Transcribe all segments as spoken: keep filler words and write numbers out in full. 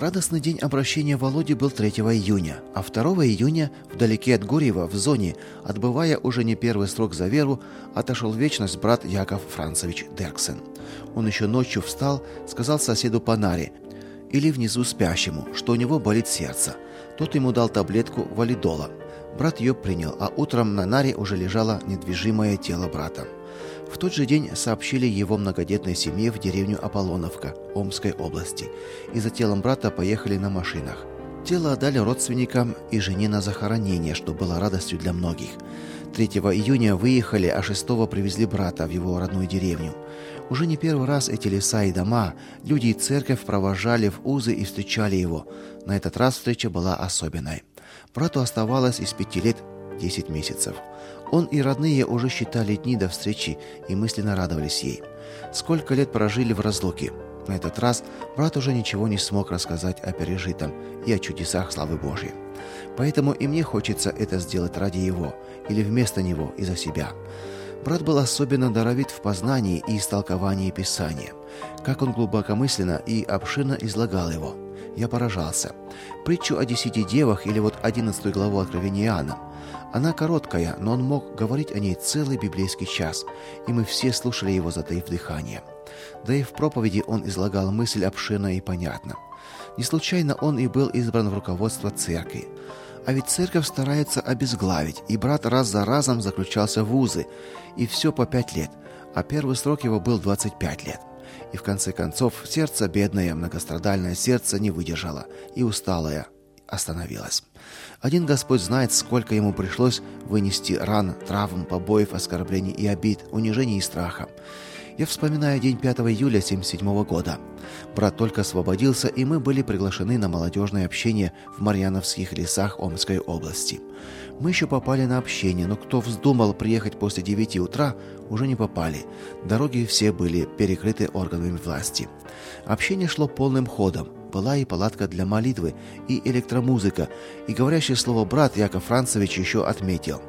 Радостный день обращения Володи был третьего июня, а второго июня вдалеке от Гурьева, в зоне, отбывая уже не первый срок за веру, отошел в вечность брат Яков Францевич Дерксен. Он еще ночью встал, сказал соседу по наре, или внизу спящему, что у него болит сердце. Тот ему дал таблетку валидола. Брат ее принял, а утром на наре уже лежало недвижимое тело брата. В тот же день сообщили его многодетной семье в деревню Аполлоновка Омской области, и за телом брата поехали на машинах. Тело отдали родственникам и жене на захоронение, что было радостью для многих. третьего июня выехали, а шестого привезли брата в его родную деревню. Уже не первый раз эти леса и дома, люди и церковь провожали в узы и встречали его. На этот раз встреча была особенной. Брату оставалось из пяти лет десять месяцев. Он и родные уже считали дни до встречи и мысленно радовались ей. Сколько лет прожили в разлуке. На этот раз брат уже ничего не смог рассказать о пережитом и о чудесах славы Божьей. Поэтому и мне хочется это сделать ради его, или вместо него и за себя. Брат был особенно даровит в познании и истолковании Писания. Как он глубокомысленно и обширно излагал его. Я поражался. Притчу о десяти девах или вот одиннадцатую главу Откровения Иоанна. Она короткая, но он мог говорить о ней целый библейский час, и мы все слушали его, затаив дыхание. Да и в проповеди он излагал мысль обширно и понятно. Не случайно он и был избран в руководство церкви. А ведь церковь старается обезглавить, и брат раз за разом заключался в узы, и все по пять лет, а первый срок его был двадцать пять лет. И в конце концов сердце бедное, многострадальное сердце не выдержало, и усталое остановилось. Один Господь знает, сколько ему пришлось вынести ран, травм, побоев, оскорблений и обид, унижений и страха. Я вспоминаю день пятого июля семьдесят седьмого года. Брат только освободился, и мы были приглашены на молодежное общение в Марьяновских лесах Омской области. Мы еще попали на общение, но кто вздумал приехать после девяти утра, уже не попали. Дороги все были перекрыты органами власти. Общение шло полным ходом. Была и палатка для молитвы, и электромузыка, и говорящее слово брат Яков Францевич еще отметил.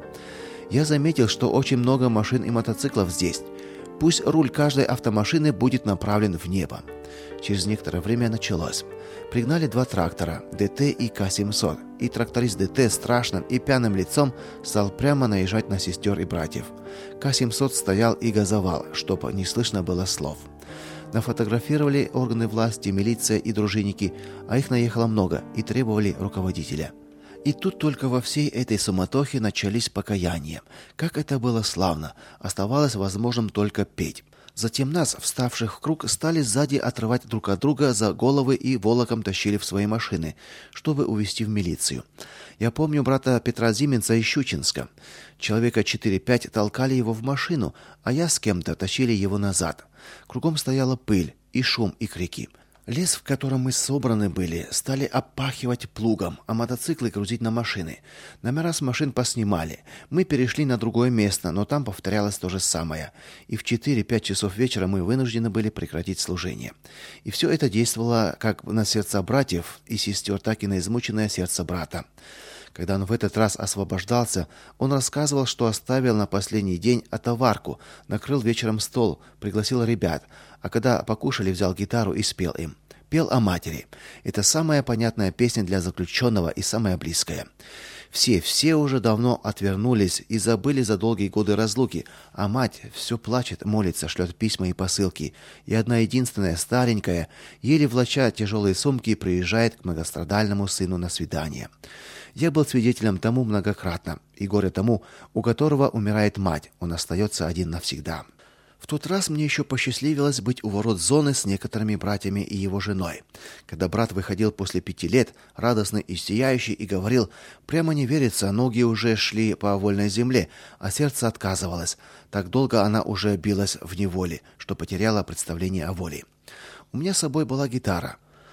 Я заметил, что очень много машин и мотоциклов здесь. Пусть руль каждой автомашины будет направлен в небо. Через некоторое время началось. Пригнали два трактора, ДТ и К семьсот, и тракторист ДТ страшным и пьяным лицом стал прямо наезжать на сестер и братьев. К семьсот стоял и газовал, чтобы не слышно было слов. Нафотографировали органы власти, милиция и дружинники, а их наехало много и требовали руководителя. И тут только во всей этой суматохе начались покаяния. Как это было славно! Оставалось возможным только петь. Затем нас, вставших в круг, стали сзади отрывать друг от друга за головы и волоком тащили в свои машины, чтобы увезти в милицию. Я помню брата Петра Зименца из Щучинска. Человека четыре-пять толкали его в машину, а я с кем-то тащили его назад. Кругом стояла пыль, и шум, и крики. Лес, в котором мы собраны были, стали опахивать плугом, а мотоциклы грузить на машины. Номера с машин поснимали. Мы перешли на другое место, но там повторялось то же самое. И в четыре-пять часов вечера мы вынуждены были прекратить служение. И все это действовало как на сердца братьев и сестер, так и на измученное сердце брата. Когда он в этот раз освобождался, он рассказывал, что оставил на последний день отоварку, накрыл вечером стол, пригласил ребят, а когда покушали, взял гитару и спел им. Пел о матери. Это самая понятная песня для заключенного и самая близкая. Все, все уже давно отвернулись и забыли за долгие годы разлуки, а мать все плачет, молится, шлет письма и посылки, и одна единственная старенькая, еле влача тяжелые сумки, приезжает к многострадальному сыну на свидание. Я был свидетелем тому многократно, и горе тому, у которого умирает мать, он остается один навсегда. В тот раз мне еще посчастливилось быть у ворот зоны с некоторыми братьями и его женой. Когда брат выходил после пяти лет, радостный и сияющий, и говорил: «Прямо не верится, ноги уже шли по вольной земле, а сердце отказывалось. Так долго она уже билась в неволе, что потеряла представление о воле». У меня с собой была гитара.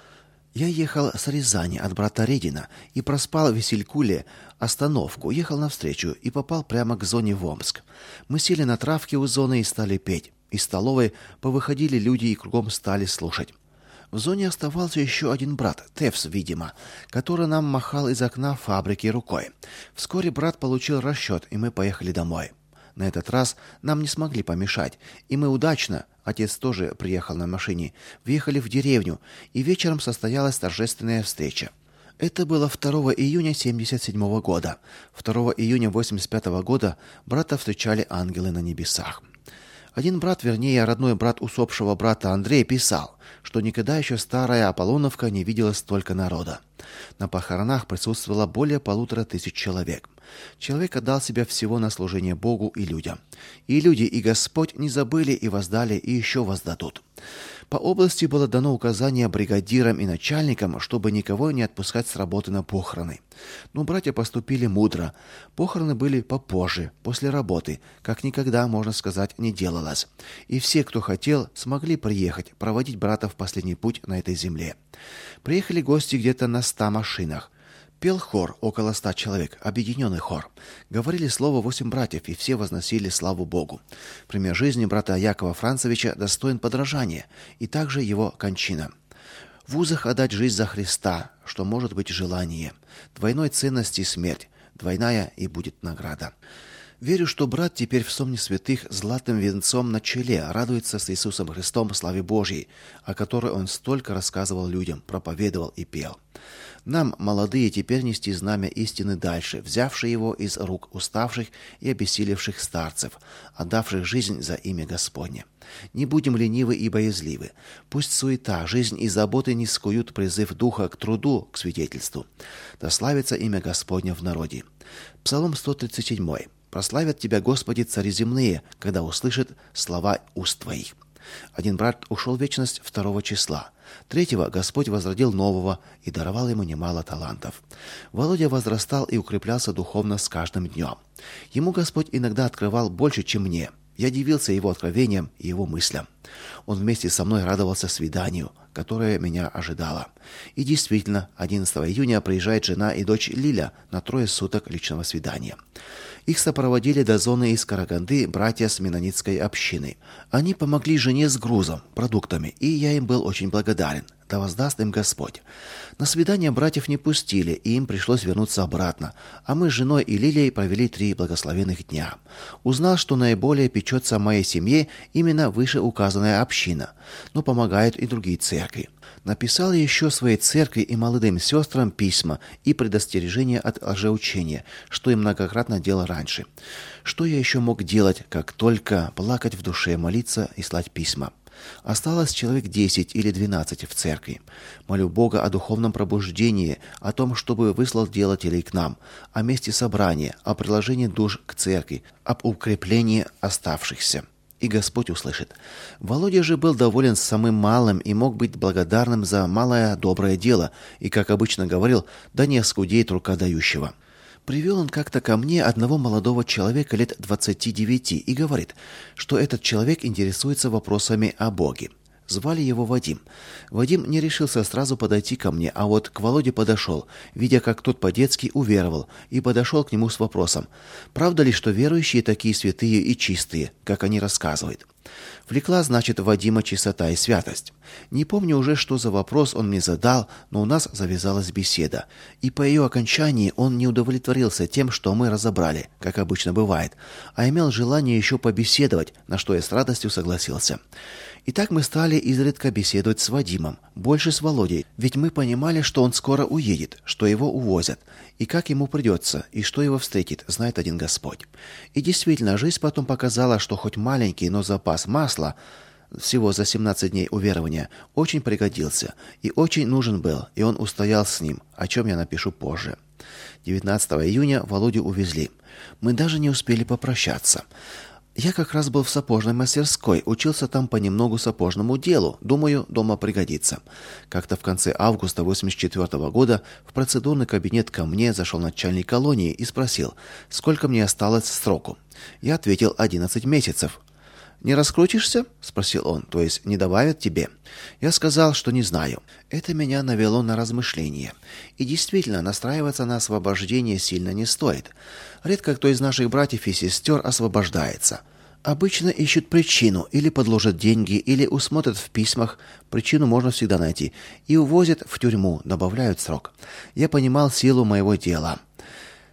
Я ехал с Рязани от брата Редина и проспал в Василькуле остановку, ехал навстречу и попал прямо к зоне в Омск. Мы сели на травке у зоны и стали петь. Из столовой повыходили люди и кругом стали слушать. В зоне оставался еще один брат, Тевс, видимо, который нам махал из окна фабрики рукой. Вскоре брат получил расчет, и мы поехали домой. На этот раз нам не смогли помешать, и мы удачно, отец тоже приехал на машине, въехали в деревню, и вечером состоялась торжественная встреча. Это было второго июня семьдесят седьмого года. второго июня восемьдесят пятого года брата встречали ангелы на небесах. Один брат, вернее, родной брат усопшего брата Андрей, писал, что никогда еще старая Аполлоновка не видела столько народа. На похоронах присутствовало более полутора тысяч человек. Человек отдал себя всего на служение Богу и людям. И люди, и Господь не забыли и воздали, и еще воздадут. По области было дано указание бригадирам и начальникам, чтобы никого не отпускать с работы на похороны. Но братья поступили мудро. Похороны были попозже, после работы, как никогда, можно сказать, не делалось. И все, кто хотел, смогли приехать, проводить брата в последний путь на этой земле. Приехали гости где-то на ста машинах. Пел хор, около ста человек, объединенный хор. Говорили слово восемь братьев, и все возносили славу Богу. Пример жизни брата Якова Францевича достоин подражания, и также его кончина. В узах отдать жизнь за Христа, что может быть желание. Двойной ценности смерть, двойная и будет награда. Верю, что брат теперь в соне святых золотым венцом на челе радуется с Иисусом Христом в славе Божьей, о которой он столько рассказывал людям, проповедовал и пел. Нам, молодые, теперь нести знамя истины дальше, взявшие его из рук уставших и обессилевших старцев, отдавших жизнь за имя Господне. Не будем ленивы и боязливы. Пусть суета, жизнь и заботы не скуют призыв духа к труду, к свидетельству. Да славится имя Господне в народе. Псалом сто тридцать семь. Прославят тебя, Господи, цари земные, когда услышат слова уст твоих. Один брат ушел в вечность второго числа. Третьего Господь возродил нового и даровал ему немало талантов. Володя возрастал и укреплялся духовно с каждым днем. Ему Господь иногда открывал больше, чем мне. Я дивился его откровениям и его мыслям. Он вместе со мной радовался свиданию, которое меня ожидало. И действительно, одиннадцатого июня приезжает жена и дочь Лиля на трое суток личного свидания. Их сопроводили до зоны из Караганды братья с меннонитской общины. Они помогли жене с грузом, продуктами, и я им был очень благодарен. Да воздаст им Господь. На свидание братьев не пустили, и им пришлось вернуться обратно, а мы с женой и Лилией провели три благословенных дня. Узнал, что наиболее печется о моей семье именно вышеуказанная община, но помогают и другие церкви. Написал еще своей церкви и молодым сестрам письма и предостережения от лжеучения, что и многократно делал раньше. Что я еще мог делать, как только плакать в душе, молиться и слать письма? Осталось человек десять или двенадцать в церкви. Молю Бога о духовном пробуждении, о том, чтобы выслал делателей к нам, о месте собрания, о приложении душ к церкви, об укреплении оставшихся. И Господь услышит. Володя же был доволен самым малым и мог быть благодарным за малое доброе дело, и, как обычно говорил, да не оскудеет рука дающего. Привел он как-то ко мне одного молодого человека лет двадцати девяти и говорит, что этот человек интересуется вопросами о Боге. Звали его Вадим. Вадим не решился сразу подойти ко мне, а вот к Володе подошел, видя, как тот по-детски уверовал, и подошел к нему с вопросом: правда ли, что верующие такие святые и чистые, как они рассказывают? Влекла, значит, Вадима чистота и святость. Не помню уже, что за вопрос он мне задал, но у нас завязалась беседа. И по ее окончании он не удовлетворился тем, что мы разобрали, как обычно бывает, а имел желание еще побеседовать, на что я с радостью согласился. И так мы стали изредка беседовать с Вадимом, больше с Володей, ведь мы понимали, что он скоро уедет, что его увозят, и как ему придется, и что его встретит, знает один Господь. И действительно, жизнь потом показала, что хоть маленький, но запас масла, всего за семнадцать дней уверования, очень пригодился и очень нужен был, и он устоял с ним, о чем я напишу позже. девятнадцатого июня Володю увезли. Мы даже не успели попрощаться. Я как раз был в сапожной мастерской, учился там понемногу сапожному делу, думаю, дома пригодится. Как-то в конце августа восемьдесят четвёртого года в процедурный кабинет ко мне зашел начальник колонии и спросил, сколько мне осталось сроку. Я ответил: одиннадцать месяцев. «Не раскрутишься?» – спросил он, то есть не добавят тебе. Я сказал, что не знаю. Это меня навело на размышления. И действительно, настраиваться на освобождение сильно не стоит. Редко кто из наших братьев и сестер освобождается. Обычно ищут причину, или подложат деньги, или усмотрят в письмах, причину можно всегда найти, и увозят в тюрьму, добавляют срок. Я понимал силу моего дела.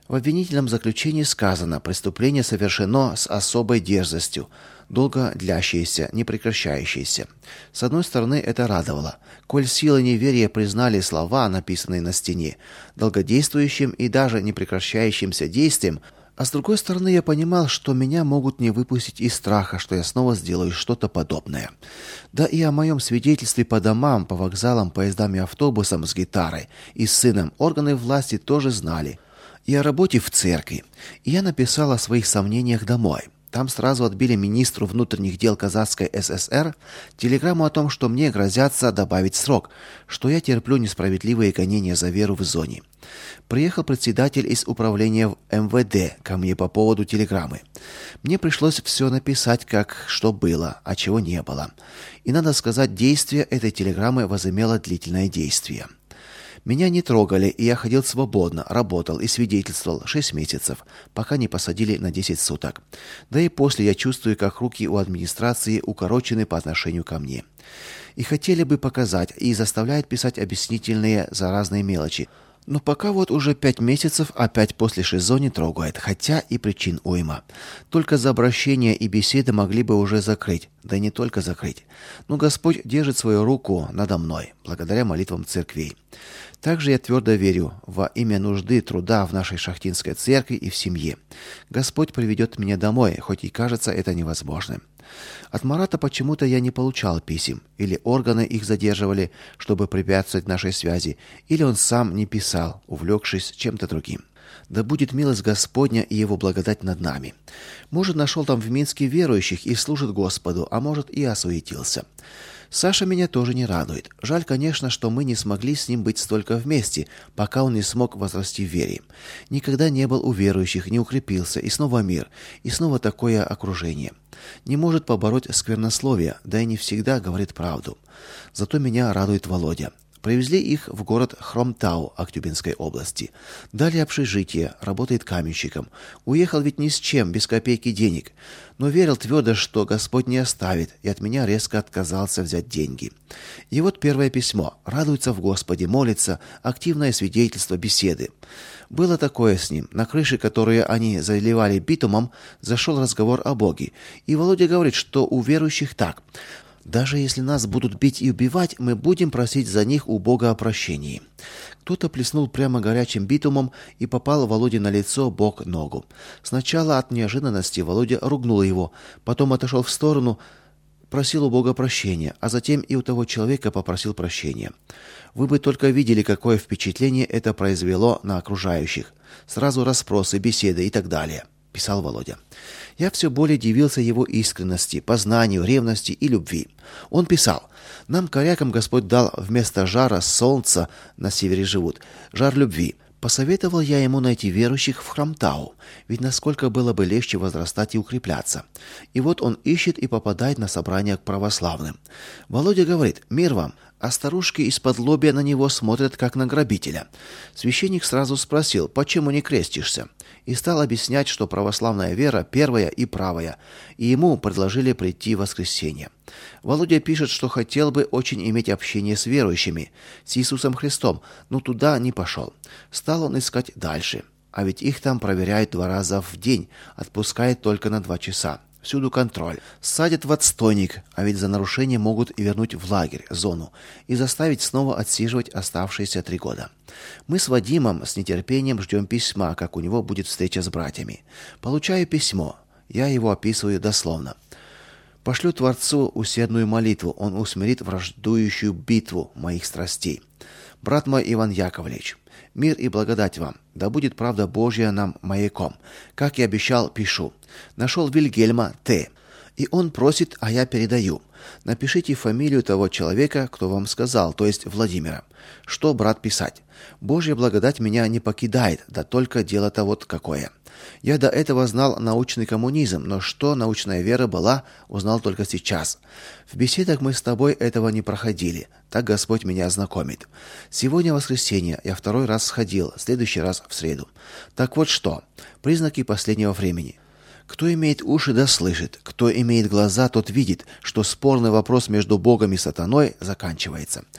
В обвинительном заключении сказано: преступление совершено с особой дерзостью, долго длящееся, не прекращающееся. С одной стороны, это радовало. Коль силы неверия признали слова, написанные на стене, долгодействующим и даже не прекращающимся действием, а с другой стороны, я понимал, что меня могут не выпустить из страха, что я снова сделаю что-то подобное. Да и о моем свидетельстве по домам, по вокзалам, поездам и автобусам с гитарой и с сыном органы власти тоже знали. И о работе в церкви. И я написал о своих сомнениях домой. Там сразу отбили министру внутренних дел Казахской ССР телеграмму о том, что мне грозятся добавить срок, что я терплю несправедливые гонения за веру в зоне. Приехал председатель из управления в эм вэ дэ ко мне по поводу телеграммы. Мне пришлось все написать, как что было, а чего не было. И надо сказать, действие этой телеграммы возымело длительное действие. Меня не трогали, и я ходил свободно, работал и свидетельствовал шесть месяцев, пока не посадили на десять суток. Да и после я чувствую, как руки у администрации укорочены по отношению ко мне. И хотели бы показать, и заставляют писать объяснительные за разные мелочи. Но пока вот уже пять месяцев опять после ШИЗО не трогает, хотя и причин уйма. Только за обращение и беседы могли бы уже закрыть, да и не только закрыть. Но Господь держит свою руку надо мной, благодаря молитвам церквей. Также я твердо верю во имя нужды труда в нашей шахтинской церкви и в семье. Господь приведет меня домой, хоть и кажется это невозможным. От Марата почему-то я не получал писем, или органы их задерживали, чтобы препятствовать нашей связи, или он сам не писал, увлекшись чем-то другим. Да будет милость Господня и его благодать над нами. Может, нашел там в Минске верующих и служит Господу, а может, и осуетился. Саша меня тоже не радует. Жаль, конечно, что мы не смогли с ним быть столько вместе, пока он не смог возрасти в вере. Никогда не был у верующих, не укрепился, и снова мир, и снова такое окружение. Не может побороть сквернословие, да и не всегда говорит правду. Зато меня радует Володя. Привезли их в город Хромтау Актюбинской области. Дали общежитие, работает каменщиком. Уехал ведь ни с чем, без копейки денег. Но верил твердо, что Господь не оставит, и от меня резко отказался взять деньги. И вот первое письмо. Радуется в Господе, молится, активное свидетельство, беседы. Было такое с ним. На крыше, которую они заливали битумом, зашел разговор о Боге. И Володя говорит, что у верующих так: даже если нас будут бить и убивать, мы будем просить за них у Бога о прощении. Кто-то плеснул прямо горячим битумом и попал Володе на лицо, бок, ногу. Сначала от неожиданности Володя ругнул его, потом отошел в сторону, просил у Бога прощения, а затем и у того человека попросил прощения. Вы бы только видели, какое впечатление это произвело на окружающих. Сразу расспросы, беседы и так далее, писал Володя. Я все более дивился его искренности, познанию, ревности и любви. Он писал: «Нам, корякам, Господь дал вместо жара солнца, на севере живут, жар любви. Посоветовал я ему найти верующих в Хромтау, ведь насколько было бы легче возрастать и укрепляться. И вот он ищет и попадает на собрание к православным. Володя говорит: мир вам, а старушки из-под лобья на него смотрят, как на грабителя. Священник сразу спросил: почему не крестишься? И стал объяснять, что православная вера первая и правая, и ему предложили прийти в воскресенье. Володя пишет, что хотел бы очень иметь общение с верующими, с Иисусом Христом, но туда не пошел. Стал он искать дальше, а ведь их там проверяют два раза в день, отпускают только на два часа. Всюду контроль. Садят в отстойник, а ведь за нарушение могут и вернуть в лагерь, зону, и заставить снова отсиживать оставшиеся три года. Мы с Вадимом с нетерпением ждем письма, как у него будет встреча с братьями. Получаю письмо. Я его описываю дословно. Пошлю Творцу усердную молитву, он усмирит враждующую битву моих страстей. Брат мой Иван Яковлевич, мир и благодать вам, да будет правда Божья нам маяком. Как и обещал, пишу. Нашел Вильгельма Т. И он просит, а я передаю. Напишите фамилию того человека, кто вам сказал, то есть Владимира. Что, брат, писать? Божья благодать меня не покидает, да только дело-то вот какое. Я до этого знал научный коммунизм, но что научная вера была, узнал только сейчас. В беседах мы с тобой этого не проходили. Так Господь меня ознакомит. Сегодня воскресенье, я второй раз сходил, следующий раз в среду. Так вот что, признаки последнего времени. Кто имеет уши, да слышит, кто имеет глаза, тот видит, что спорный вопрос между Богом и сатаной заканчивается.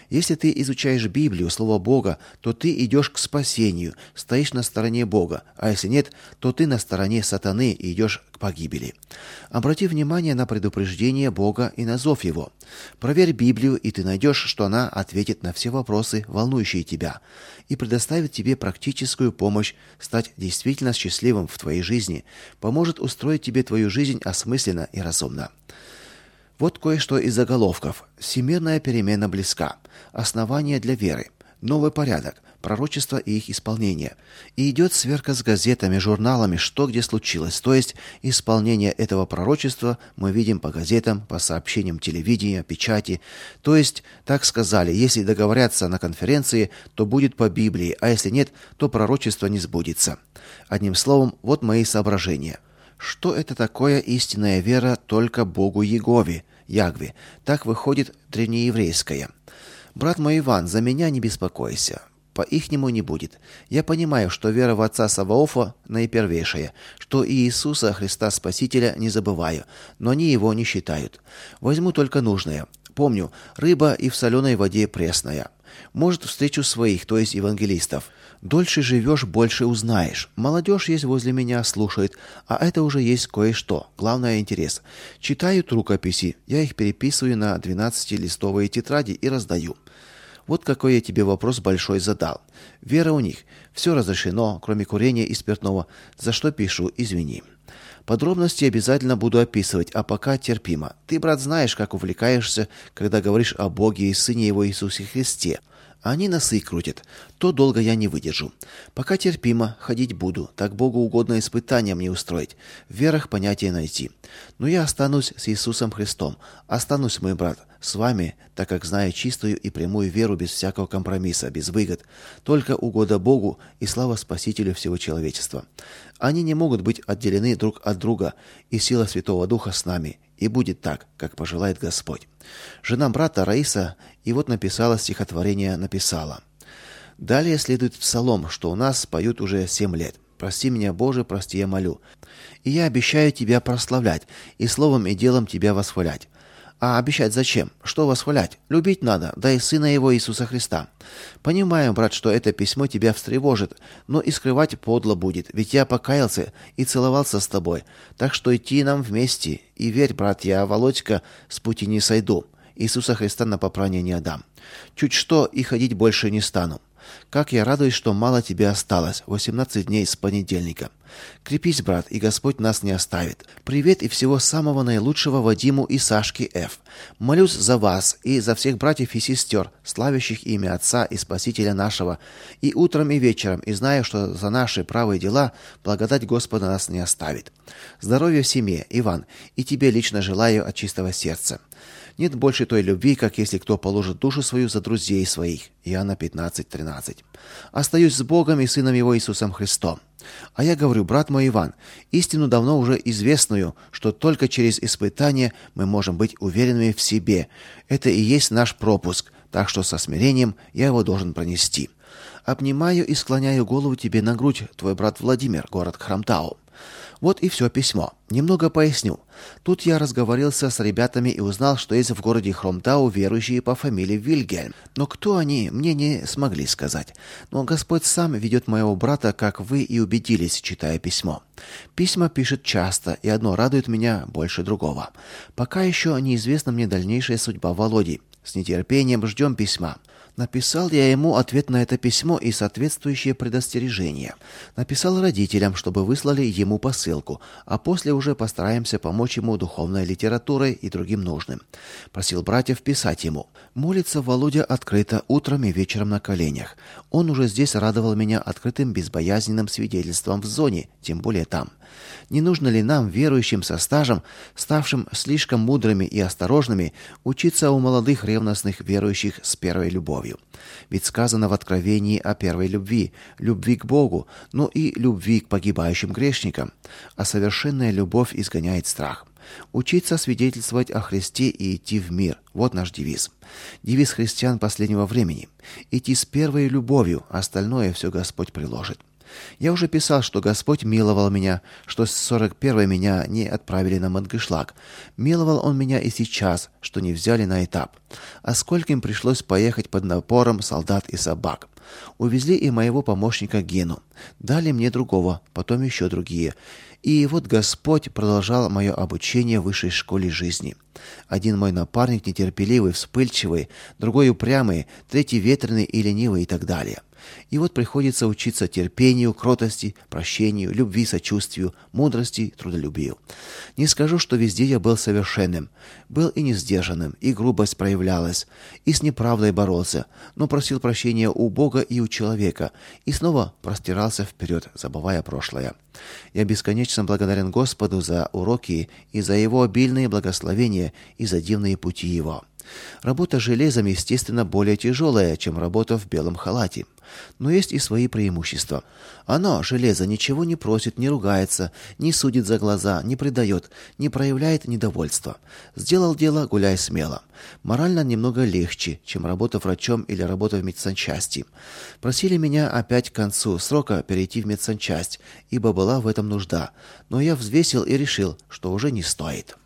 Если ты изучаешь Библию, Слово Бога, то ты идешь к спасению, стоишь на стороне Бога, а если нет, то ты на стороне сатаны и идешь к погибели. Обрати внимание на предупреждение Бога и на зов Его. Проверь Библию, и ты найдешь, что она ответит на все вопросы, волнующие тебя, и предоставит тебе практическую помощь стать действительно счастливым в твоей жизни, поможет устроить тебе твою жизнь осмысленно и разумно. Вот кое-что из заголовков. Всемирная перемена близка. Основания для веры. Новый порядок. Пророчества и их исполнение. И идет сверка с газетами, журналами, что где случилось. То есть исполнение этого пророчества мы видим по газетам, по сообщениям телевидения, печати. То есть, так сказали, если договорятся на конференции, то будет по Библии, а если нет, то пророчество не сбудется. Одним словом, вот мои соображения. Что это такое истинная вера только Богу Егове, Ягве? Так выходит древнееврейская. Брат мой Иван, за меня не беспокойся. По-ихнему не будет. Я понимаю, что вера в Отца Саваофа наипервейшая, что и Иисуса Христа Спасителя не забываю, но они его не считают. Возьму только нужное. Помню, рыба и в соленой воде пресная. Может, встречу своих, то есть евангелистов. Дольше живешь, больше узнаешь. Молодежь есть возле меня, слушает, а это уже есть кое-что. Главное — интерес. Читают рукописи, я их переписываю на двенадцатилистовые тетради и раздаю. Вот какой я тебе вопрос большой задал. Вера у них. Все разрешено, кроме курения и спиртного. За что пишу, извини. Подробности обязательно буду описывать, а пока терпимо. Ты, брат, знаешь, как увлекаешься, когда говоришь о Боге и Сыне Его Иисусе Христе. Они носы крутят. То долго я не выдержу. Пока терпимо, ходить буду. Так Богу угодно испытания мне устроить. В верах понятие найти. Но я останусь с Иисусом Христом. Останусь, мой брат, с вами, так как знаю чистую и прямую веру без всякого компромисса, без выгод. Только угода Богу и слава Спасителю всего человечества. Они не могут быть отделены друг от друга, и сила Святого Духа с нами. И будет так, как пожелает Господь. Жена брата Раиса и вот написала стихотворение, написала. Далее следует псалом, что у нас поют уже семь лет. «Прости меня, Боже, прости, я молю. И я обещаю Тебя прославлять, и словом и делом Тебя восхвалять». А обещать зачем? Что восхвалять? Любить надо, да и Сына Его Иисуса Христа. Понимаю, брат, что это письмо тебя встревожит, но и скрывать подло будет, ведь я покаялся и целовался с тобой. Так что идти нам вместе. И верь, брат, я, Володька, с пути не сойду. Иисуса Христа на попрание не отдам. Чуть что и ходить больше не стану. Как я радуюсь, что мало тебе осталось, восемнадцать дней с понедельника. Крепись, брат, и Господь нас не оставит. Привет и всего самого наилучшего Вадиму и Сашке Ф. Молюсь за вас и за всех братьев и сестер, славящих имя Отца и Спасителя нашего, и утром и вечером, и знаю, что за наши правые дела благодать Господа нас не оставит. Здоровья в семье, Иван, и тебе лично желаю от чистого сердца. Нет больше той любви, как если кто положит душу свою за друзей своих. Иоанна пятнадцать тринадцать. Остаюсь с Богом и Сыном Его Иисусом Христом. А я говорю, брат мой Иван, истину давно уже известную, что только через испытание мы можем быть уверенными в себе. Это и есть наш пропуск, так что со смирением я его должен пронести. Обнимаю и склоняю голову тебе на грудь, твой брат Владимир, город Хромтау. Вот и все письмо. Немного поясню. Тут я разговорился с ребятами и узнал, что есть в городе Хромтау верующие по фамилии Вильгельм. Но кто они, мне не смогли сказать. Но Господь сам ведет моего брата, как вы и убедились, читая письмо. Письма пишет часто, и одно радует меня больше другого. Пока еще неизвестна мне дальнейшая судьба Володи. С нетерпением ждем письма. Написал я ему ответ на это письмо и соответствующее предостережение. Написал родителям, чтобы выслали ему посылку, а после уже постараемся помочь ему духовной литературой и другим нужным. Просил братьев писать ему. Молится Володя открыто утром и вечером на коленях. Он уже здесь радовал меня открытым безбоязненным свидетельством в зоне, тем более там. Не нужно ли нам, верующим со стажем, ставшим слишком мудрыми и осторожными, учиться у молодых ревностных верующих с первой любовью? Ведь сказано в Откровении о первой любви, любви к Богу, но и любви к погибающим грешникам. А совершенная любовь изгоняет страх. Учиться свидетельствовать о Христе и идти в мир. Вот наш девиз. Девиз христиан последнего времени. Идти с первой любовью, остальное все Господь приложит. Я уже писал, что Господь миловал меня, что с сорок первой меня не отправили на Мангышлак. Миловал Он меня и сейчас, что не взяли на этап. А скольким пришлось поехать под напором солдат и собак. Увезли и моего помощника Гену. Дали мне другого, потом еще другие. И вот Господь продолжал мое обучение в высшей школе жизни. Один мой напарник нетерпеливый, вспыльчивый, другой упрямый, третий ветреный и ленивый и так далее. И вот приходится учиться терпению, кротости, прощению, любви, сочувствию, мудрости, трудолюбию. Не скажу, что везде я был совершенным. Был и несдержанным, и грубость проявлялась, и с неправдой боролся, но просил прощения у Бога и у человека, и снова простирался вперед, забывая прошлое. Я бесконечно благодарен Господу за уроки и за Его обильные благословения и за дивные пути Его. Работа железом, естественно, более тяжелая, чем работа в белом халате. Но есть и свои преимущества. Оно, железо, ничего не просит, не ругается, не судит за глаза, не предает, не проявляет недовольства. Сделал дело, гуляй смело. Морально немного легче, чем работа врачом или работа в медсанчасти. Просили меня опять к концу срока перейти в медсанчасть, ибо была в этом нужда. Но я взвесил и решил, что уже не стоит.